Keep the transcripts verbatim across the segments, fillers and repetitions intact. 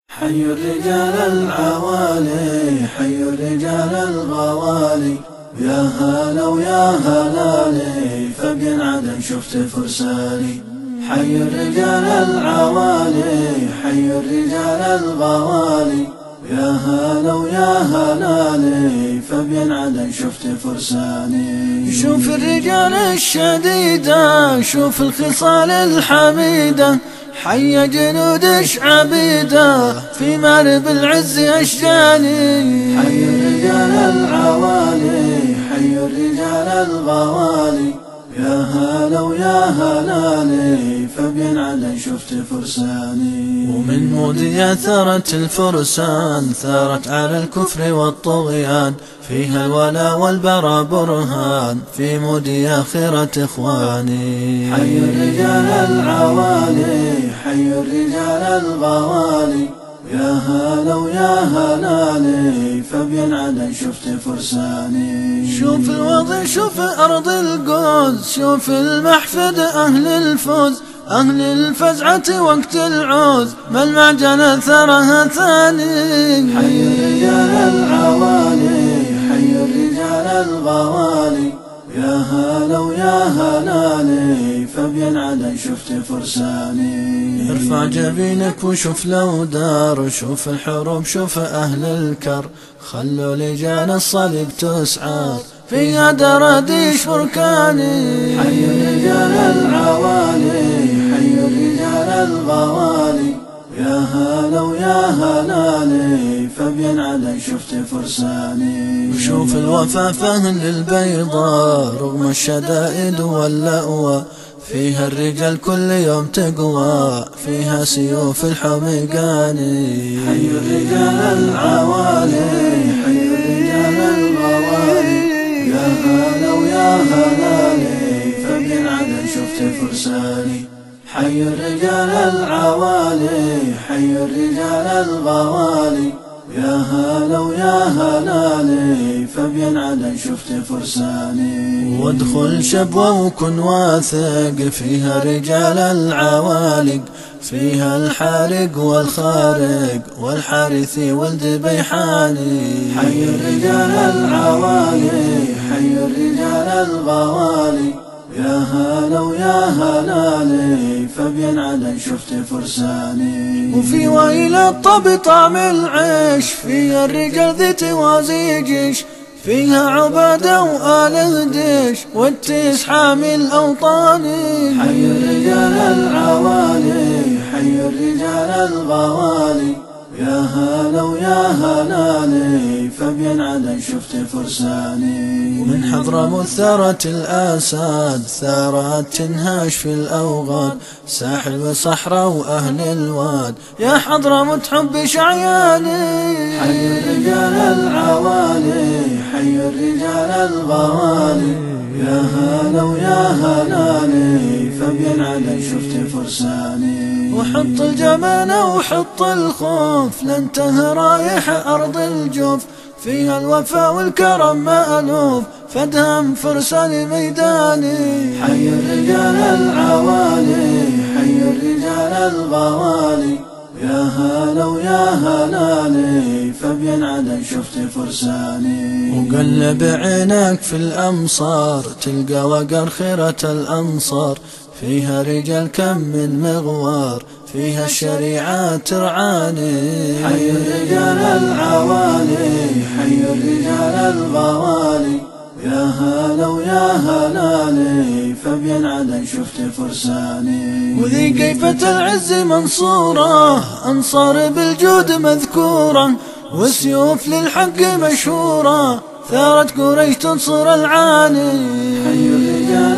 حي الرجال العوالي، حي الرجال الغوالي، يا هلا ويا هلالي، فبين عدن شفت فرساني. حي الرجال العوالي، حي الرجال الغوالي، يا هلا ويا هلالي، فبين عدن شفت فرساني. شوف الرجال الشديدة، شوف الخصال الحميدة، حي جنودش عبيدة في مارب العز أشجاني. حي الرجال العوالي، حي الرجال الغوالي، يا هلا ويا هلالي، فبين عدن شفت فرساني. ومن مودي ثارت الفرسان، ثارت على الكفر والطغيان، فيها الولا والبرى برهان، في مودي خيرة إخواني. حي الرجال العوالي، حي الرجال الغوالي، يا هلا ويا هلالي، فبين عدن شفت فرساني. شوف الوضع، شوف أرض القوز، شوف المحفد أهل الفوز، أهل الفزعة وقت العوز، ما المعجنة ثرها ثاني. حي الرجال العوالي، حي الرجال الغوالي، يا هلا ويا هلالي، فبين عدن شفت فرساني. ارفع جبينك وشوف لو دار، شوف الحروب، شوف أهل الكر، خلوا لجان الصليب تسعر، فيها دراديش بركاني. حي الرجال العوالي، حي الرجال الغوالي، يا هلا ويا هلالي، فبين عدن شفت فرساني. وشوف الوفا فهل البيضاء، رغم الشدائد واللأوى، فيها الرجال كل يوم تقوى، فيها سيوف الحميقاني. حي الرجال العوالي، حي الرجال الغوالي، يا هلا ويا هلالي، فبين عدن شفت فرساني. حي الرجال العوالي، حي الرجال الغوالي، يا هلا ويا هلالي، فبين عدن شفت فرساني. وادخل شبوة وكن واثق، فيها رجال العوالق، فيها الحارق والخارق والحارثي ولد بيحاني. حي الرجال العوالي، حي الرجال الغوالي، يا هلا ويا هلالي، فبين عدن شفت فرساني. وفي ويل الطب طعم العيش، فيها الرجال ذي توازي جيش، فيها عبادة وآل هديش، والتيس حامي الأوطاني. حي الرجال العوالي، حي الرجال الغوالي، يا هلا ويا هلالي، فبين عدن شفت فرساني. ومن حضرموت ثارت الآساد، ثارت تنهاش في الأوغاد، ساحل وصحراء وأهل الواد، يا حضرموت حب شعياني. حي الرجال العوالي، حي الرجال الغوالي، يا هلا ويا هلالي، فبين عدن شفت فرساني. وحط الجبان وحط الخوف، لانته رايح أرض الجوف، فيها الوفا والكرم مألوف، فدهم فرسان ميداني. حي الرجال العوالي، حي الرجال الغوالي، يا هلا ويا هلالي، فبين عدن شفت فرساني. وقلب عينك في الأمصار، تلقى وقر خيرة الأنصار، فيها رجال كم من مغوار، فيها الشريعة ترعاني. حي الرجال العوالي، حي الرجال الغوالي، يا هلا ويا هلالي، فبين عدن شفت فرساني. وذي كيفة العز منصورة، أنصار بالجود مذكورة، وسيوف للحق مشهورة، ثارت قريش تنصر العاني. حي الرجال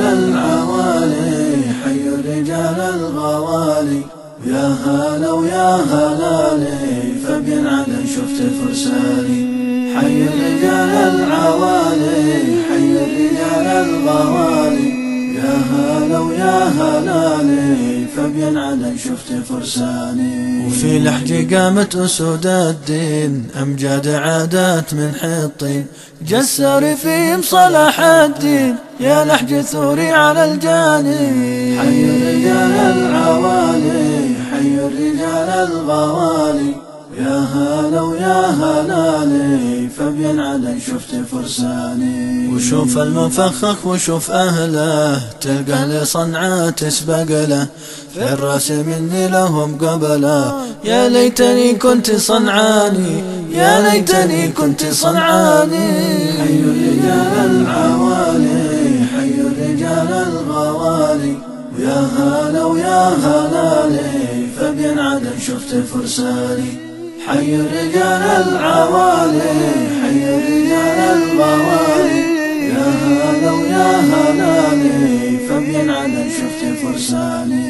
العوالي، حي الرجال الغوالي، يا هلا ويا هلالي، فبين عدن شفت فرساني. حي الرجال العوالي، حي الرجال الغوالي، يا هلا ويا هلالي، فبين عدن شفت فرساني. وفي لحج قامت أسود الدين، أمجاد عادات من حطين، جسر فيهم صلاح الدين، يا لحج ثوري على الجاني. حي الرجال العوالي، حي الرجال الغوالي، يا هلا ويا هلالي فبينعدن شفت فرساني. وشوف المفخخ وشوف أهله تلقى لصنعاء تسبق له في الراس مني لهم قبله. يا ليتني كنت صنعاني يا ليتني كنت صنعاني. حي الرجال العوالي حي الرجال الغوالي ويا هلا ويا هلالي فبينعدن شفت فرساني. حي الرجال العوالي حي الرجال الغوالي يا هلا ويا هلالي فبينعدن شفت فرساني.